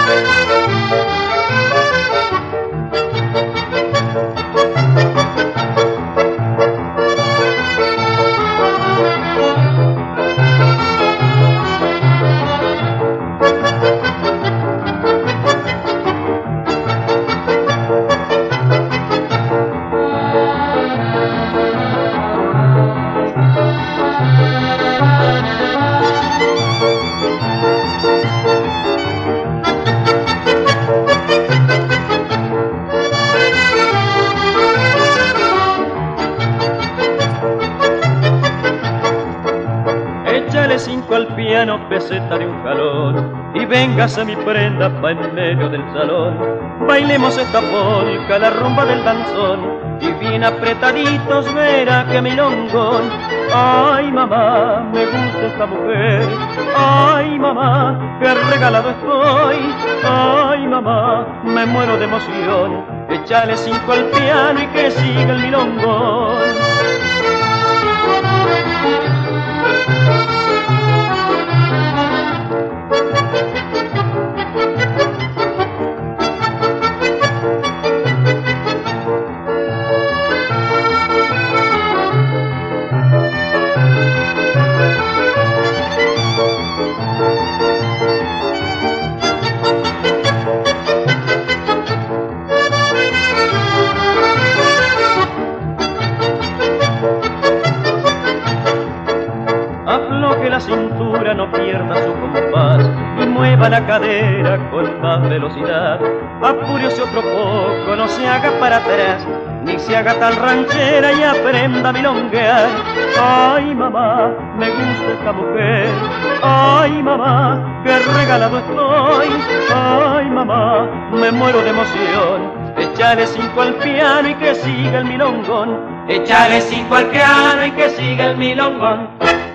Échale 5 al piano, peseta de un jalón, y véngase mi prenda pa' en medio del salón. Bailemos esta polca, la rumba del danzón, y bien apretaditos verá que milongón. Ay mamá, me gusta esta mujer, ay mamá, qué regalado estoy. Ay mamá, me muero de emoción, échale 5 al piano y que siga el milongón. Afloje la cintura, no pierda su compás y mueva la cadera con más velocidad. Apúrese otro poco, no se haga para atrás, ni se haga tan ranchera y aprenda a milonguear. Ay mamá, me gusta esta mujer, ay mamá, qué regalado estoy. Ay mamá, me muero de emoción, échale 5 al piano y que siga el milongón. Échale 5 al piano y que siga el milongón.